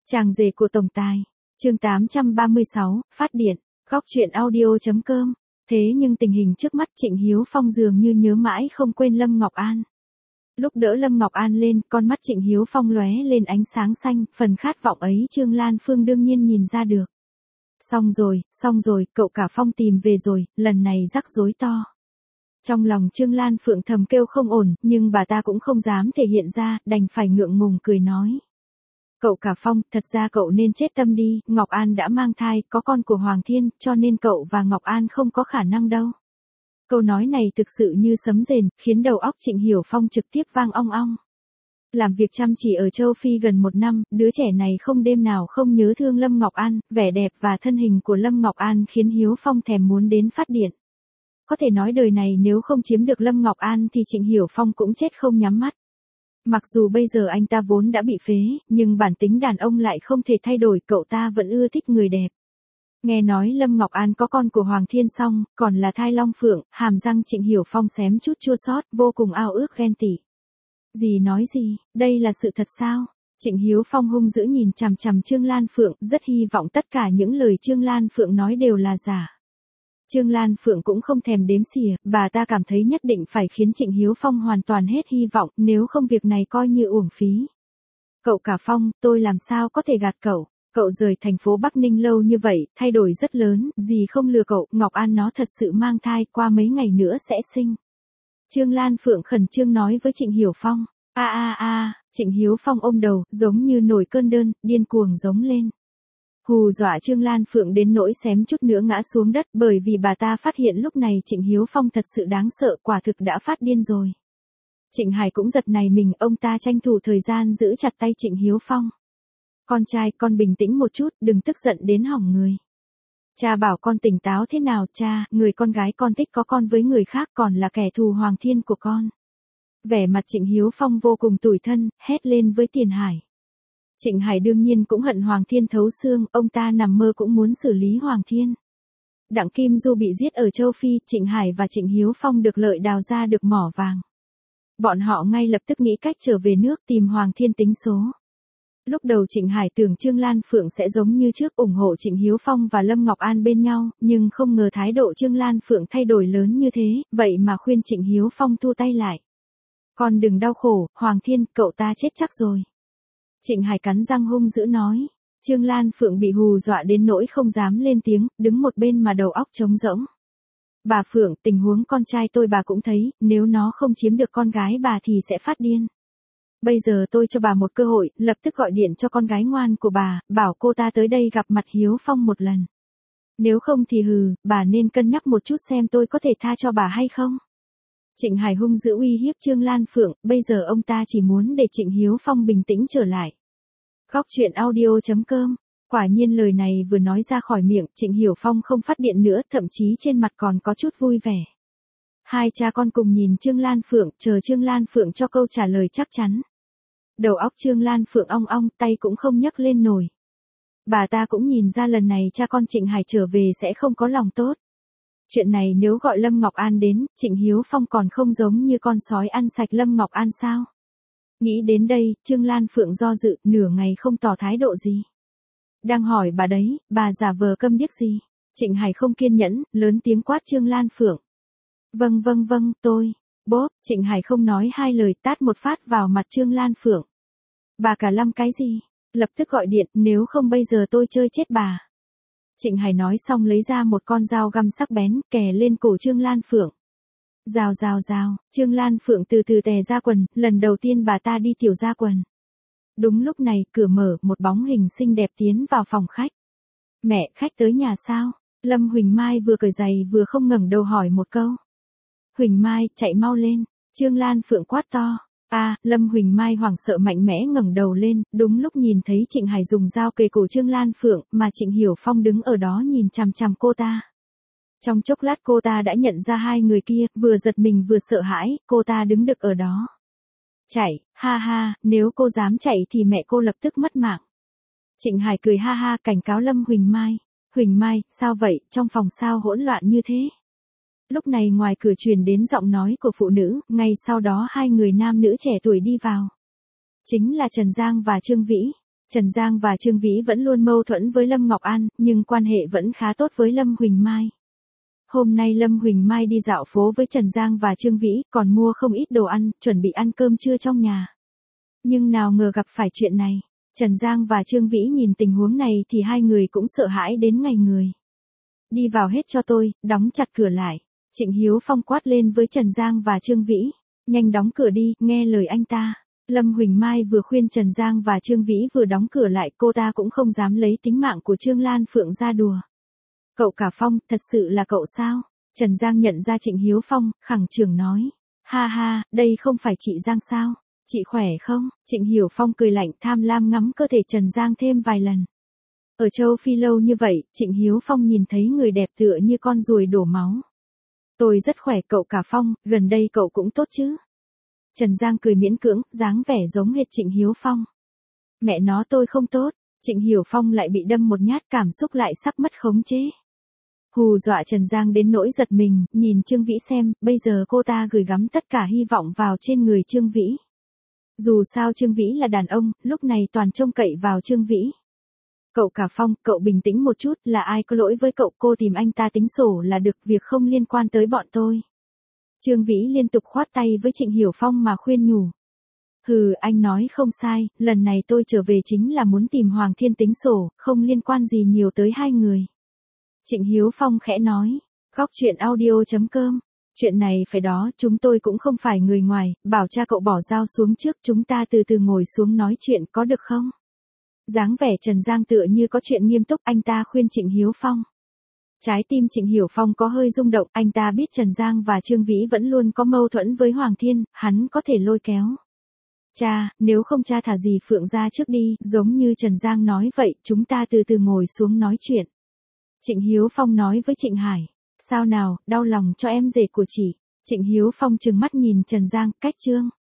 Chàng rể của tổng tài. Chương 836, phát điện. Góc truyện audio.com. Thế nhưng tình hình trước mắt Trịnh Hiếu Phong dường như nhớ mãi không quên Lâm Ngọc An. Lúc đỡ Lâm Ngọc An lên, con mắt Trịnh Hiếu Phong lóe lên ánh sáng xanh, phần khát vọng ấy Trương Lan Phương đương nhiên nhìn ra được. Xong rồi, cậu cả Phong tìm về rồi, lần này rắc rối to. Trong lòng Trương Lan Phượng thầm kêu không ổn, nhưng bà ta cũng không dám thể hiện ra, đành phải ngượng ngùng cười nói. Cậu cả Phong, thật ra cậu nên chết tâm đi, Ngọc An đã mang thai, có con của Hoàng Thiên, cho nên cậu và Ngọc An không có khả năng đâu. Câu nói này thực sự như sấm rền, khiến đầu óc Trịnh Hiểu Phong trực tiếp vang ong ong. Làm việc chăm chỉ ở châu Phi gần 1 năm, đứa trẻ này không đêm nào không nhớ thương Lâm Ngọc An, vẻ đẹp và thân hình của Lâm Ngọc An khiến Hiếu Phong thèm muốn đến phát điện. Có thể nói đời này nếu không chiếm được Lâm Ngọc An thì Trịnh Hiểu Phong cũng chết không nhắm mắt. Mặc dù bây giờ anh ta vốn đã bị phế, nhưng bản tính đàn ông lại không thể thay đổi, cậu ta vẫn ưa thích người đẹp. Nghe nói Lâm Ngọc An có con của Hoàng Thiên xong, còn là thai long phượng, hàm răng Trịnh Hiểu Phong xém chút chua xót, vô cùng ao ước ghen tị. Gì nói gì, đây là sự thật sao? Trịnh Hiếu Phong hung dữ nhìn chằm chằm Trương Lan Phượng, rất hy vọng tất cả những lời Trương Lan Phượng nói đều là giả. Trương Lan Phượng cũng không thèm đếm xỉa, bà ta cảm thấy nhất định phải khiến Trịnh Hiếu Phong hoàn toàn hết hy vọng, nếu không việc này coi như uổng phí. Cậu cả Phong, tôi làm sao có thể gạt cậu? Cậu rời thành phố Bắc Ninh lâu như vậy, thay đổi rất lớn, gì không lừa cậu, Ngọc An nó thật sự mang thai, qua mấy ngày nữa sẽ sinh. Trương Lan Phượng khẩn trương nói với Trịnh Hiểu Phong. Trịnh Hiếu Phong ôm đầu, giống như nổi cơn đơn, điên cuồng giống lên. Hù dọa Trương Lan Phượng đến nỗi xém chút nữa ngã xuống đất, bởi vì bà ta phát hiện lúc này Trịnh Hiếu Phong thật sự đáng sợ, quả thực đã phát điên rồi. Trịnh Hải cũng giật nảy mình, ông ta tranh thủ thời gian giữ chặt tay Trịnh Hiếu Phong. Con trai, con bình tĩnh một chút, đừng tức giận đến hỏng người. Cha bảo con tỉnh táo thế nào, cha, người con gái con thích có con với người khác còn là kẻ thù Hoàng Thiên của con. Vẻ mặt Trịnh Hiếu Phong vô cùng tủi thân, hét lên với Tiền Hải. Trịnh Hải đương nhiên cũng hận Hoàng Thiên thấu xương, ông ta nằm mơ cũng muốn xử lý Hoàng Thiên. Đặng Kim Du bị giết ở châu Phi, Trịnh Hải và Trịnh Hiếu Phong được lợi đào ra được mỏ vàng. Bọn họ ngay lập tức nghĩ cách trở về nước tìm Hoàng Thiên tính số. Lúc đầu Trịnh Hải tưởng Trương Lan Phượng sẽ giống như trước ủng hộ Trịnh Hiếu Phong và Lâm Ngọc An bên nhau, nhưng không ngờ thái độ Trương Lan Phượng thay đổi lớn như thế, vậy mà khuyên Trịnh Hiếu Phong thu tay lại. Con đừng đau khổ, Hoàng Thiên, cậu ta chết chắc rồi. Trịnh Hải cắn răng hung dữ nói. Trương Lan Phượng bị hù dọa đến nỗi không dám lên tiếng, đứng một bên mà đầu óc trống rỗng. Bà Phượng, tình huống con trai tôi bà cũng thấy, nếu nó không chiếm được con gái bà thì sẽ phát điên. Bây giờ tôi cho bà một cơ hội, lập tức gọi điện cho con gái ngoan của bà, bảo cô ta tới đây gặp mặt Hiếu Phong một lần. Nếu không thì bà nên cân nhắc một chút xem tôi có thể tha cho bà hay không. Trịnh Hải hung dữ uy hiếp Trương Lan Phượng, bây giờ ông ta chỉ muốn để Trịnh Hiếu Phong bình tĩnh trở lại. Góc truyện audio.com. Quả nhiên lời này vừa nói ra khỏi miệng, Trịnh Hiểu Phong không phát điện nữa, thậm chí trên mặt còn có chút vui vẻ. Hai cha con cùng nhìn Trương Lan Phượng, chờ Trương Lan Phượng cho câu trả lời chắc chắn. Đầu óc Trương Lan Phượng ong ong, tay cũng không nhấc lên nổi. Bà ta cũng nhìn ra lần này cha con Trịnh Hải trở về sẽ không có lòng tốt. Chuyện này nếu gọi Lâm Ngọc An đến, Trịnh Hiếu Phong còn không giống như con sói ăn sạch Lâm Ngọc An sao? Nghĩ đến đây, Trương Lan Phượng do dự, nửa ngày không tỏ thái độ gì. Đang hỏi bà đấy, bà giả vờ câm điếc gì? Trịnh Hải không kiên nhẫn, lớn tiếng quát Trương Lan Phượng. Vâng, tôi. Bốp, Trịnh Hải không nói hai lời, tát một phát vào mặt Trương Lan Phượng. Bà cả lăm cái gì? Lập tức gọi điện, nếu không bây giờ tôi chơi chết bà. Trịnh Hải nói xong lấy ra một con dao găm sắc bén, kè lên cổ Trương Lan Phượng. Rào, Trương Lan Phượng từ từ tè ra quần, lần đầu tiên bà ta đi tiểu ra quần. Đúng lúc này, cửa mở, một bóng hình xinh đẹp tiến vào phòng khách. Mẹ, khách tới nhà sao? Lâm Huỳnh Mai vừa cởi giày vừa không ngẩng đầu hỏi một câu. Huỳnh Mai, chạy mau lên. Trương Lan Phượng quát to. Lâm Huỳnh Mai hoảng sợ mạnh mẽ ngẩng đầu lên, đúng lúc nhìn thấy Trịnh Hải dùng dao kề cổ Trương Lan Phượng, mà Trịnh Hiểu Phong đứng ở đó nhìn chằm chằm cô ta. Trong chốc lát cô ta đã nhận ra hai người kia, vừa giật mình vừa sợ hãi, cô ta đứng đực ở đó. Chạy, nếu cô dám chạy thì mẹ cô lập tức mất mạng. Trịnh Hải cười cảnh cáo Lâm Huỳnh Mai. Huỳnh Mai, sao vậy, trong phòng sao hỗn loạn như thế? Lúc này ngoài cửa truyền đến giọng nói của phụ nữ, ngay sau đó hai người nam nữ trẻ tuổi đi vào. Chính là Trần Giang và Trương Vĩ. Trần Giang và Trương Vĩ vẫn luôn mâu thuẫn với Lâm Ngọc An, nhưng quan hệ vẫn khá tốt với Lâm Huỳnh Mai. Hôm nay Lâm Huỳnh Mai đi dạo phố với Trần Giang và Trương Vĩ, còn mua không ít đồ ăn, chuẩn bị ăn cơm trưa trong nhà. Nhưng nào ngờ gặp phải chuyện này. Trần Giang và Trương Vĩ nhìn tình huống này thì hai người cũng sợ hãi đến ngày người. Đi vào hết cho tôi, đóng chặt cửa lại. Trịnh Hiếu Phong quát lên với Trần Giang và Trương Vĩ. Nhanh đóng cửa đi, nghe lời anh ta. Lâm Huỳnh Mai vừa khuyên Trần Giang và Trương Vĩ vừa đóng cửa lại, cô ta cũng không dám lấy tính mạng của Trương Lan Phượng ra đùa. Cậu cả Phong, thật sự là cậu sao? Trần Giang nhận ra Trịnh Hiếu Phong, khẳng trường nói. Ha ha, đây không phải chị Giang sao? Chị khỏe không? Trịnh Hiếu Phong cười lạnh, tham lam ngắm cơ thể Trần Giang thêm vài lần. Ở châu Phi lâu như vậy, Trịnh Hiếu Phong nhìn thấy người đẹp tựa như con ruồi đổ máu. Tôi rất khỏe cậu cả Phong, gần đây cậu cũng tốt chứ? Trần Giang cười miễn cưỡng, dáng vẻ giống hệt Trịnh Hiếu Phong. Mẹ nó tôi không tốt. Trịnh Hiếu Phong lại bị đâm một nhát, cảm xúc lại sắp mất khống chế. Hù dọa Trần Giang đến nỗi giật mình, nhìn Trương Vĩ xem, bây giờ cô ta gửi gắm tất cả hy vọng vào trên người Trương Vĩ. Dù sao Trương Vĩ là đàn ông, lúc này toàn trông cậy vào Trương Vĩ. Cậu cả Phong, cậu bình tĩnh một chút, là ai có lỗi với cậu, cô tìm anh ta tính sổ là được, việc không liên quan tới bọn tôi. Trương Vĩ liên tục khoát tay với Trịnh Hiếu Phong mà khuyên nhủ. Hừ, anh nói không sai, lần này tôi trở về chính là muốn tìm Hoàng Thiên tính sổ, không liên quan gì nhiều tới hai người. Trịnh Hiếu Phong khẽ nói, góc chuyện audio.com, chuyện này phải đó, chúng tôi cũng không phải người ngoài, bảo cha cậu bỏ dao xuống trước, chúng ta từ từ ngồi xuống nói chuyện có được không? Dáng vẻ Trần Giang tựa như có chuyện nghiêm túc, anh ta khuyên Trịnh Hiếu Phong. Trái tim Trịnh Hiếu Phong có hơi rung động, anh ta biết Trần Giang và Trương Vĩ vẫn luôn có mâu thuẫn với Hoàng Thiên, hắn có thể lôi kéo. Cha, nếu không cha thả dì Phượng ra trước đi, giống như Trần Giang nói vậy, chúng ta từ từ ngồi xuống nói chuyện. Trịnh Hiếu Phong nói với Trịnh Hải, sao nào, đau lòng cho em rể của chị. Trịnh Hiếu Phong trừng mắt nhìn Trần Giang, cách trương.